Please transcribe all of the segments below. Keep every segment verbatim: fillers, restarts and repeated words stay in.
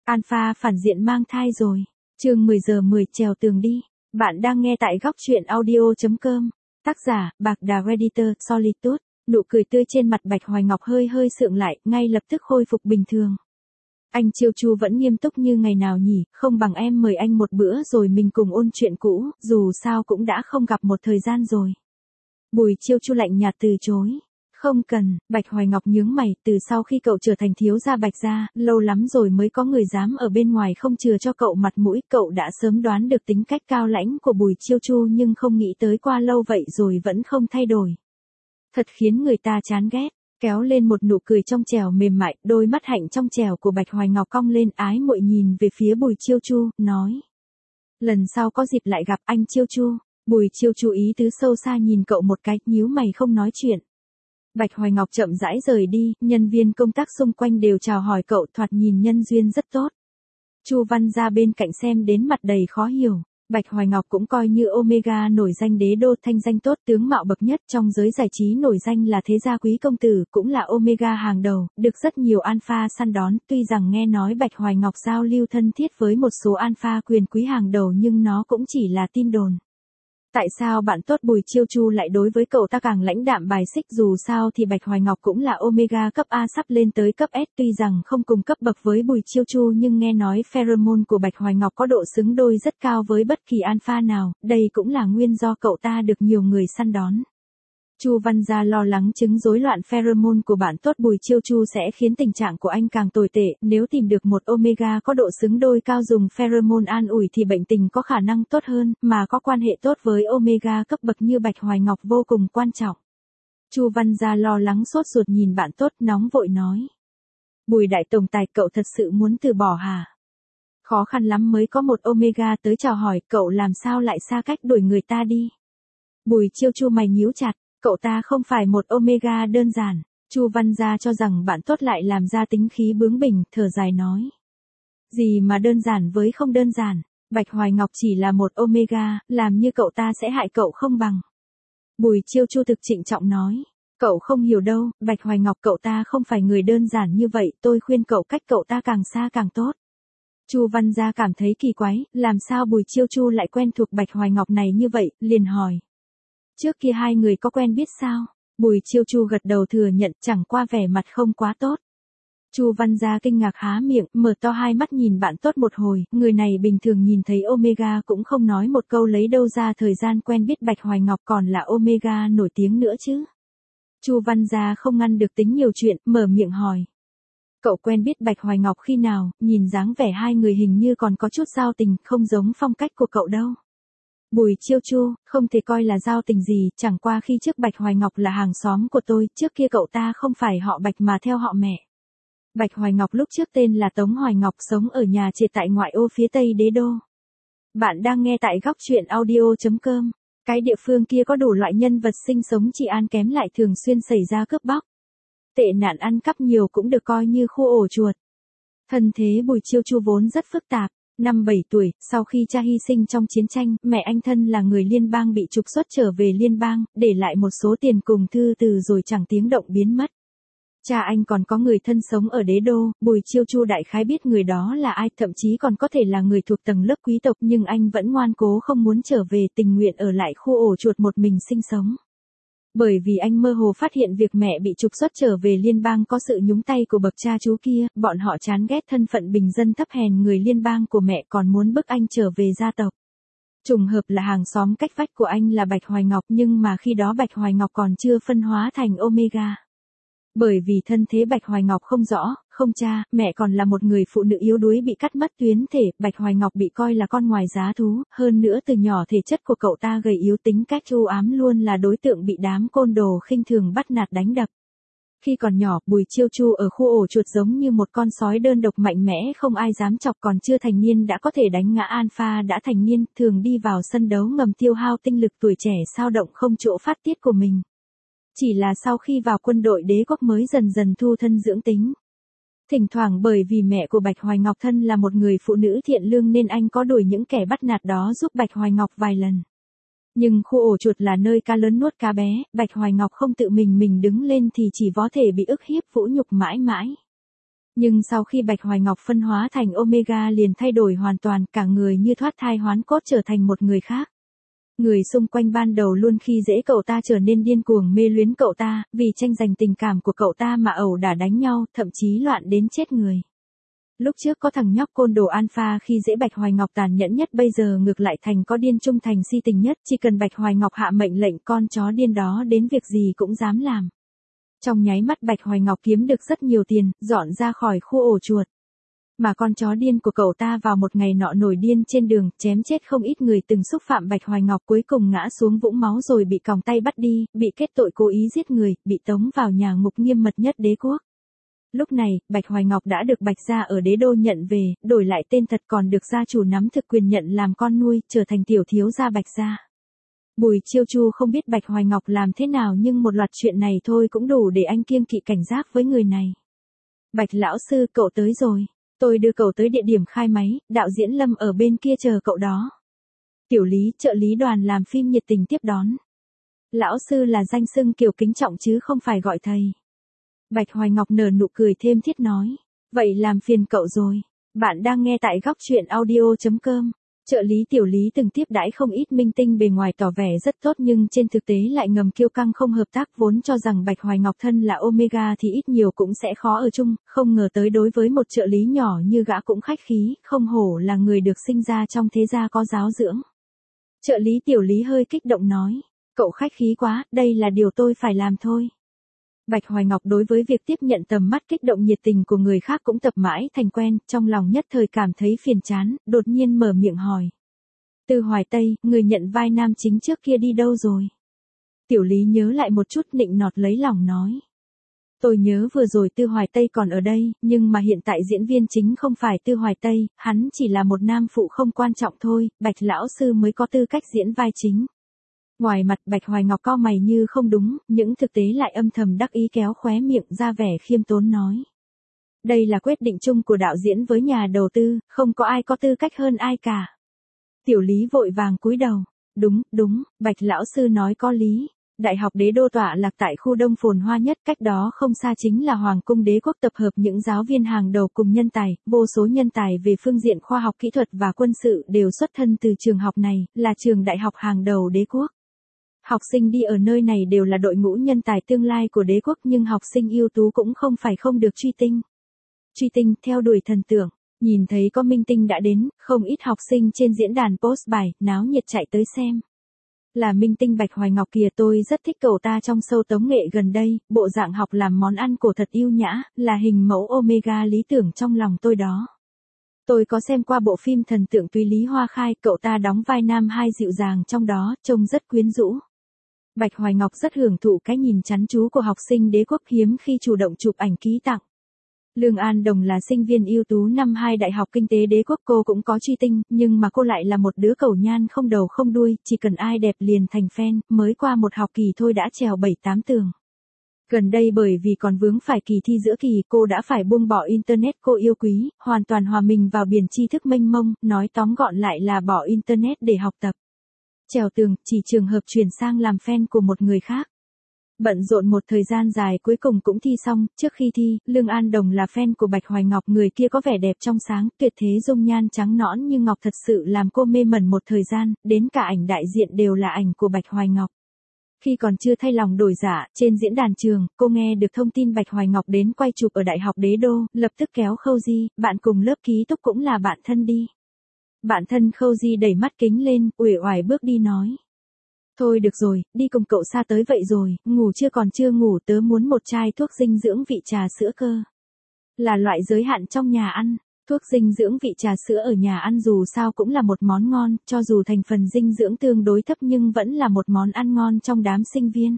Alpha phản diện mang thai rồi. Chương mười giờ mười trèo tường đi. Bạn đang nghe tại góc truyện audio chấm com. Tác giả, Bạc Đà Redditor, Solitude. Nụ cười tươi trên mặt Bạch Hoài Ngọc hơi hơi sượng lại, ngay lập tức khôi phục bình thường. Anh Chiêu Chu vẫn nghiêm túc như ngày nào nhỉ, không bằng em mời anh một bữa rồi mình cùng ôn chuyện cũ, dù sao cũng đã không gặp một thời gian rồi. Bùi Chiêu Chu lạnh nhạt từ chối. Không cần, Bạch Hoài Ngọc nhướng mày, từ sau khi cậu trở thành thiếu gia Bạch gia, lâu lắm rồi mới có người dám ở bên ngoài không chừa cho cậu mặt mũi, cậu đã sớm đoán được tính cách cao lãnh của Bùi Chiêu Chu nhưng không nghĩ tới qua lâu vậy rồi vẫn không thay đổi. Thật khiến người ta chán ghét, kéo lên một nụ cười trong trẻo mềm mại, đôi mắt hạnh trong trẻo của Bạch Hoài Ngọc cong lên ái muội nhìn về phía Bùi Chiêu Chu, nói. Lần sau có dịp lại gặp anh Chiêu Chu. Bùi Chiêu Chu ý tứ sâu xa nhìn cậu một cái, nhíu mày không nói chuyện. Bạch Hoài Ngọc chậm rãi rời đi, nhân viên công tác xung quanh đều chào hỏi cậu, thoạt nhìn nhân duyên rất tốt. Chu Văn ra bên cạnh xem đến mặt đầy khó hiểu. Bạch Hoài Ngọc cũng coi như Omega nổi danh đế đô, thanh danh tốt, tướng mạo bậc nhất trong giới giải trí, nổi danh là thế gia quý công tử, cũng là Omega hàng đầu, được rất nhiều alpha săn đón. Tuy rằng nghe nói Bạch Hoài Ngọc giao lưu thân thiết với một số alpha quyền quý hàng đầu nhưng nó cũng chỉ là tin đồn. Tại sao bạn tốt Bùi Chiêu Chu lại đối với cậu ta càng lãnh đạm bài xích? Dù sao thì Bạch Hoài Ngọc cũng là Omega cấp A sắp lên tới cấp S, tuy rằng không cùng cấp bậc với Bùi Chiêu Chu nhưng nghe nói pheromone của Bạch Hoài Ngọc có độ xứng đôi rất cao với bất kỳ alpha nào, đây cũng là nguyên do cậu ta được nhiều người săn đón. Chu Văn Gia lo lắng chứng rối loạn pheromone của bạn tốt Bùi Chiêu Chu sẽ khiến tình trạng của anh càng tồi tệ, nếu tìm được một Omega có độ xứng đôi cao dùng pheromone an ủi thì bệnh tình có khả năng tốt hơn, mà có quan hệ tốt với Omega cấp bậc như Bạch Hoài Ngọc vô cùng quan trọng. Chu Văn Gia lo lắng sốt ruột nhìn bạn tốt, nóng vội nói. Bùi đại tổng tài, cậu thật sự muốn từ bỏ hả? Khó khăn lắm mới có một Omega tới chào hỏi, cậu làm sao lại xa cách đuổi người ta đi? Bùi Chiêu Chu mày nhíu chặt. Cậu ta không phải một Omega đơn giản. Chu Văn Gia cho rằng bạn tốt lại làm ra tính khí bướng bỉnh, thở dài nói. Gì mà đơn giản với không đơn giản, Bạch Hoài Ngọc chỉ là một Omega, làm như cậu ta sẽ hại cậu không bằng. Bùi Chiêu Chu thực trịnh trọng nói. Cậu không hiểu đâu, Bạch Hoài Ngọc cậu ta không phải người đơn giản như vậy, tôi khuyên cậu cách cậu ta càng xa càng tốt. Chu Văn Gia cảm thấy kỳ quái, làm sao Bùi Chiêu Chu lại quen thuộc Bạch Hoài Ngọc này như vậy, liền hỏi. Trước kia hai người có quen biết sao? Bùi Chiêu Chu gật đầu thừa nhận, chẳng qua vẻ mặt không quá tốt. Chu Văn Gia kinh ngạc há miệng, mở to hai mắt nhìn bạn tốt một hồi, người này bình thường nhìn thấy Omega cũng không nói một câu, lấy đâu ra thời gian quen biết Bạch Hoài Ngọc còn là Omega nổi tiếng nữa chứ. Chu Văn Gia không ngăn được tính nhiều chuyện, mở miệng hỏi. Cậu quen biết Bạch Hoài Ngọc khi nào? Nhìn dáng vẻ hai người hình như còn có chút giao tình, không giống phong cách của cậu đâu. Bùi Chiêu Chu, không thể coi là giao tình gì, chẳng qua khi trước Bạch Hoài Ngọc là hàng xóm của tôi, trước kia cậu ta không phải họ Bạch mà theo họ mẹ. Bạch Hoài Ngọc lúc trước tên là Tống Hoài Ngọc, sống ở nhà trệt tại ngoại ô phía tây đế đô. Bạn đang nghe tại góc truyện audio chấm com. Cái địa phương kia có đủ loại nhân vật sinh sống trị an kém, lại thường xuyên xảy ra cướp bóc. Tệ nạn ăn cắp nhiều, cũng được coi như khu ổ chuột. Thân thế Bùi Chiêu Chu vốn rất phức tạp. Năm bảy tuổi, sau khi cha hy sinh trong chiến tranh, mẹ anh thân là người liên bang bị trục xuất trở về liên bang, để lại một số tiền cùng thư từ rồi chẳng tiếng động biến mất. Cha anh còn có người thân sống ở đế đô, Bùi Chiêu Chu đại khái biết người đó là ai, thậm chí còn có thể là người thuộc tầng lớp quý tộc, nhưng anh vẫn ngoan cố không muốn trở về, tình nguyện ở lại khu ổ chuột một mình sinh sống. Bởi vì anh mơ hồ phát hiện việc mẹ bị trục xuất trở về liên bang có sự nhúng tay của bậc cha chú kia, bọn họ chán ghét thân phận bình dân thấp hèn người liên bang của mẹ, còn muốn bức anh trở về gia tộc. Trùng hợp là hàng xóm cách vách của anh là Bạch Hoài Ngọc, nhưng mà khi đó Bạch Hoài Ngọc còn chưa phân hóa thành Omega. Bởi vì thân thế Bạch Hoài Ngọc không rõ, không cha, mẹ còn là một người phụ nữ yếu đuối bị cắt mất tuyến thể, Bạch Hoài Ngọc bị coi là con ngoài giá thú, hơn nữa từ nhỏ thể chất của cậu ta gầy yếu, tính cách u ám, luôn là đối tượng bị đám côn đồ khinh thường bắt nạt đánh đập. Khi còn nhỏ, Bùi Chiêu Chu ở khu ổ chuột giống như một con sói đơn độc mạnh mẽ, không ai dám chọc, còn chưa thành niên đã có thể đánh ngã alpha đã thành niên, thường đi vào sân đấu ngầm tiêu hao tinh lực tuổi trẻ sao động không chỗ phát tiết của mình. Chỉ là sau khi vào quân đội đế quốc mới dần dần thu thân dưỡng tính. Thỉnh thoảng bởi vì mẹ của Bạch Hoài Ngọc thân là một người phụ nữ thiện lương nên anh có đuổi những kẻ bắt nạt đó giúp Bạch Hoài Ngọc vài lần. Nhưng khu ổ chuột là nơi cá lớn nuốt cá bé, Bạch Hoài Ngọc không tự mình mình đứng lên thì chỉ có thể bị ức hiếp vũ nhục mãi mãi. Nhưng sau khi Bạch Hoài Ngọc phân hóa thành Omega liền thay đổi hoàn toàn, cả người như thoát thai hoán cốt trở thành một người khác. Người xung quanh ban đầu luôn khi dễ cậu ta trở nên điên cuồng mê luyến cậu ta, vì tranh giành tình cảm của cậu ta mà ẩu đả đánh nhau, thậm chí loạn đến chết người. Lúc trước có thằng nhóc côn đồ alpha khi dễ Bạch Hoài Ngọc tàn nhẫn nhất, bây giờ ngược lại thành có điên trung thành si tình nhất, chỉ cần Bạch Hoài Ngọc hạ mệnh lệnh con chó điên đó đến việc gì cũng dám làm. Trong nháy mắt Bạch Hoài Ngọc kiếm được rất nhiều tiền, dọn ra khỏi khu ổ chuột. Mà con chó điên của cậu ta vào một ngày nọ nổi điên trên đường, chém chết không ít người từng xúc phạm Bạch Hoài Ngọc, cuối cùng ngã xuống vũng máu rồi bị còng tay bắt đi, bị kết tội cố ý giết người, bị tống vào nhà ngục nghiêm mật nhất đế quốc. Lúc này, Bạch Hoài Ngọc đã được Bạch gia ở đế đô nhận về, đổi lại tên thật, còn được gia chủ nắm thực quyền nhận làm con nuôi, trở thành tiểu thiếu gia Bạch gia. Bùi Chiêu Chu không biết Bạch Hoài Ngọc làm thế nào, nhưng một loạt chuyện này thôi cũng đủ để anh kiêng kỵ cảnh giác với người này. Bạch lão sư, cậu tới rồi. Tôi đưa cậu tới địa điểm khai máy, đạo diễn Lâm ở bên kia chờ cậu đó. Tiểu Lý, trợ lý đoàn làm phim nhiệt tình tiếp đón. Lão sư là danh xưng kiểu kính trọng chứ không phải gọi thầy. Bạch Hoài Ngọc nở nụ cười thêm thiết nói. Vậy làm phiền cậu rồi. Bạn đang nghe tại góc truyện audio chấm com. Trợ lý Tiểu Lý từng tiếp đãi không ít minh tinh bề ngoài tỏ vẻ rất tốt nhưng trên thực tế lại ngầm kiêu căng không hợp tác, vốn cho rằng Bạch Hoài Ngọc thân là Omega thì ít nhiều cũng sẽ khó ở chung, không ngờ tới đối với một trợ lý nhỏ như gã cũng khách khí, không hổ là người được sinh ra trong thế gia có giáo dưỡng. Trợ lý Tiểu Lý hơi kích động nói, cậu khách khí quá, đây là điều tôi phải làm thôi. Bạch Hoài Ngọc đối với việc tiếp nhận tầm mắt kích động nhiệt tình của người khác cũng tập mãi thành quen, trong lòng nhất thời cảm thấy phiền chán, đột nhiên mở miệng hỏi. Tư Hoài Tây, người nhận vai nam chính trước kia đi đâu rồi? Tiểu Lý nhớ lại một chút nịnh nọt lấy lòng nói. Tôi nhớ vừa rồi Tư Hoài Tây còn ở đây, nhưng mà hiện tại diễn viên chính không phải Tư Hoài Tây, hắn chỉ là một nam phụ không quan trọng thôi, Bạch lão sư mới có tư cách diễn vai chính. Ngoài mặt Bạch Hoài Ngọc cau mày như không đúng, những thực tế lại âm thầm đắc ý kéo khóe miệng ra vẻ khiêm tốn nói. Đây là quyết định chung của đạo diễn với nhà đầu tư, không có ai có tư cách hơn ai cả. Tiểu Lý vội vàng cúi đầu. Đúng, đúng, Bạch lão sư nói có lý. Đại học Đế Đô tọa lạc tại khu đông phồn hoa nhất, cách đó không xa chính là Hoàng cung Đế quốc, tập hợp những giáo viên hàng đầu cùng nhân tài, vô số nhân tài về phương diện khoa học kỹ thuật và quân sự đều xuất thân từ trường học này, là trường đại học hàng đầu Đế quốc. Học sinh đi ở nơi này đều là đội ngũ nhân tài tương lai của Đế quốc, nhưng học sinh ưu tú cũng không phải không được truy tinh. Truy tinh, theo đuổi thần tượng, nhìn thấy có minh tinh đã đến, không ít học sinh trên diễn đàn post bài, náo nhiệt chạy tới xem. Là minh tinh Bạch Hoài Ngọc kìa, tôi rất thích cậu ta trong show tống nghệ gần đây, bộ dạng học làm món ăn cổ thật yêu nhã, là hình mẫu Omega lý tưởng trong lòng tôi đó. Tôi có xem qua bộ phim Thần tượng Túy Lý Hoa Khai, cậu ta đóng vai nam hai dịu dàng trong đó, trông rất quyến rũ. Bạch Hoài Ngọc rất hưởng thụ cái nhìn chắn chú của học sinh Đế quốc, hiếm khi chủ động chụp ảnh ký tặng. Lương An Đồng là sinh viên ưu tú năm hai Đại học Kinh tế Đế quốc, cô cũng có truy tinh, nhưng mà cô lại là một đứa cẩu nhan không đầu không đuôi, chỉ cần ai đẹp liền thành fan, mới qua một học kỳ thôi đã trèo bảy tám tường. Gần đây bởi vì còn vướng phải kỳ thi giữa kỳ, cô đã phải buông bỏ Internet, cô yêu quý, hoàn toàn hòa mình vào biển tri thức mênh mông, nói tóm gọn lại là bỏ Internet để học tập. Trèo tường, chỉ trường hợp chuyển sang làm fan của một người khác. Bận rộn một thời gian dài cuối cùng cũng thi xong, trước khi thi, Lương An Đồng là fan của Bạch Hoài Ngọc, người kia có vẻ đẹp trong sáng, tuyệt thế dung nhan trắng nõn như ngọc thật sự làm cô mê mẩn một thời gian, đến cả ảnh đại diện đều là ảnh của Bạch Hoài Ngọc. Khi còn chưa thay lòng đổi dạ, trên diễn đàn trường, cô nghe được thông tin Bạch Hoài Ngọc đến quay chụp ở Đại học Đế Đô, lập tức kéo Khâu Di, bạn cùng lớp ký túc cũng là bạn thân đi. Bạn thân Khâu Di đẩy mắt kính lên, uể oải bước đi nói. Thôi được rồi, đi cùng cậu xa tới vậy rồi, ngủ chưa còn chưa ngủ, tớ muốn một chai thuốc dinh dưỡng vị trà sữa cơ. Là loại giới hạn trong nhà ăn, thuốc dinh dưỡng vị trà sữa ở nhà ăn dù sao cũng là một món ngon, cho dù thành phần dinh dưỡng tương đối thấp nhưng vẫn là một món ăn ngon trong đám sinh viên.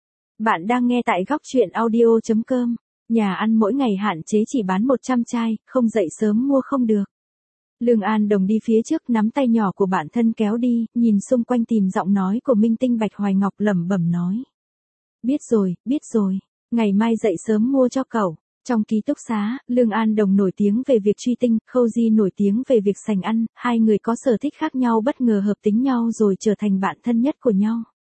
Bạn đang nghe tại góc truyện audio chấm com, nhà ăn mỗi ngày hạn chế chỉ bán một trăm chai, không dậy sớm mua không được. Lương An Đồng đi phía trước nắm tay nhỏ của bạn thân kéo đi, nhìn xung quanh tìm giọng nói của minh tinh Bạch Hoài Ngọc lẩm bẩm nói. Biết rồi, biết rồi, ngày mai dậy sớm mua cho cậu. Trong ký túc xá, Lương An Đồng nổi tiếng về việc truy tinh, Khâu Di nổi tiếng về việc sành ăn, hai người có sở thích khác nhau bất ngờ hợp tính nhau rồi trở thành bạn thân nhất của nhau.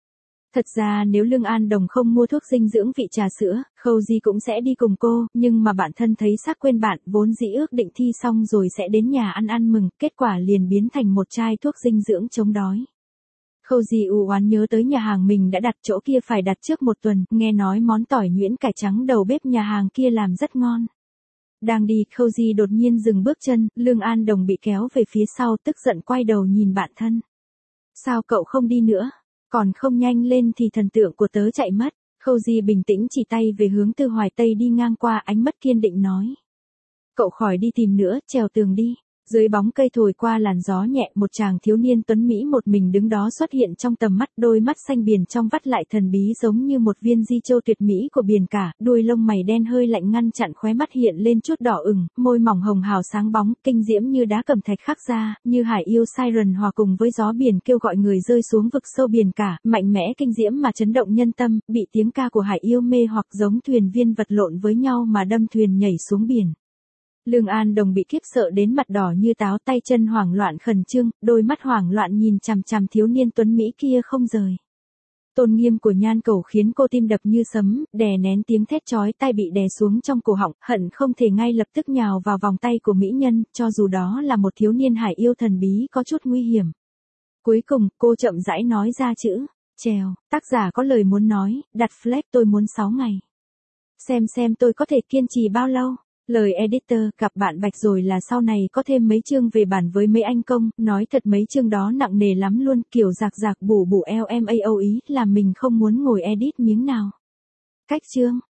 Thật ra nếu Lương An Đồng không mua thuốc dinh dưỡng vị trà sữa, Khâu Di cũng sẽ đi cùng cô, nhưng mà bạn thân thấy xác quên bạn, vốn dĩ ước định thi xong rồi sẽ đến nhà ăn ăn mừng, kết quả liền biến thành một chai thuốc dinh dưỡng chống đói. Khâu Di u oán nhớ tới nhà hàng mình đã đặt, chỗ kia phải đặt trước một tuần, nghe nói món tỏi nhuyễn cải trắng đầu bếp nhà hàng kia làm rất ngon. Đang đi, Khâu Di đột nhiên dừng bước chân, Lương An Đồng bị kéo về phía sau, tức giận quay đầu nhìn bạn thân. Sao cậu không đi nữa? Còn không nhanh lên thì thần tượng của tớ chạy mất. Khâu Di bình tĩnh chỉ tay về hướng Tư Hoài Tây đi ngang qua, ánh mắt kiên định nói. Cậu khỏi đi tìm nữa, trèo tường đi. Dưới bóng cây thổi qua làn gió nhẹ, một chàng thiếu niên tuấn Mỹ một mình đứng đó xuất hiện trong tầm mắt, đôi mắt xanh biển trong vắt lại thần bí giống như một viên di châu tuyệt mỹ của biển cả, đuôi lông mày đen hơi lạnh ngăn chặn khóe mắt hiện lên chút đỏ ửng, môi mỏng hồng hào sáng bóng, kinh diễm như đá cẩm thạch khắc ra, như hải yêu siren hòa cùng với gió biển kêu gọi người rơi xuống vực sâu biển cả, mạnh mẽ kinh diễm mà chấn động nhân tâm, bị tiếng ca của hải yêu mê hoặc giống thuyền viên vật lộn với nhau mà đâm thuyền nhảy xuống biển. Lương An Đồng bị khiếp sợ đến mặt đỏ như táo, tay chân hoảng loạn khẩn trương, đôi mắt hoảng loạn nhìn chằm chằm thiếu niên tuấn Mỹ kia không rời. Tôn nghiêm của Nhan Cẩu khiến cô tim đập như sấm, đè nén tiếng thét chói tai bị đè xuống trong cổ họng, hận không thể ngay lập tức nhào vào vòng tay của mỹ nhân, cho dù đó là một thiếu niên hải yêu thần bí có chút nguy hiểm. Cuối cùng, cô chậm rãi nói ra chữ, trèo, tác giả có lời muốn nói, đặt flag tôi muốn sáu ngày. Xem xem tôi có thể kiên trì bao lâu. Lời editor, gặp bạn Bạch rồi là sau này có thêm mấy chương về bản với mấy anh công, nói thật mấy chương đó nặng nề lắm luôn, kiểu rạc rạc bù bù lmao ý, làm mình không muốn ngồi edit miếng nào. Cách chương.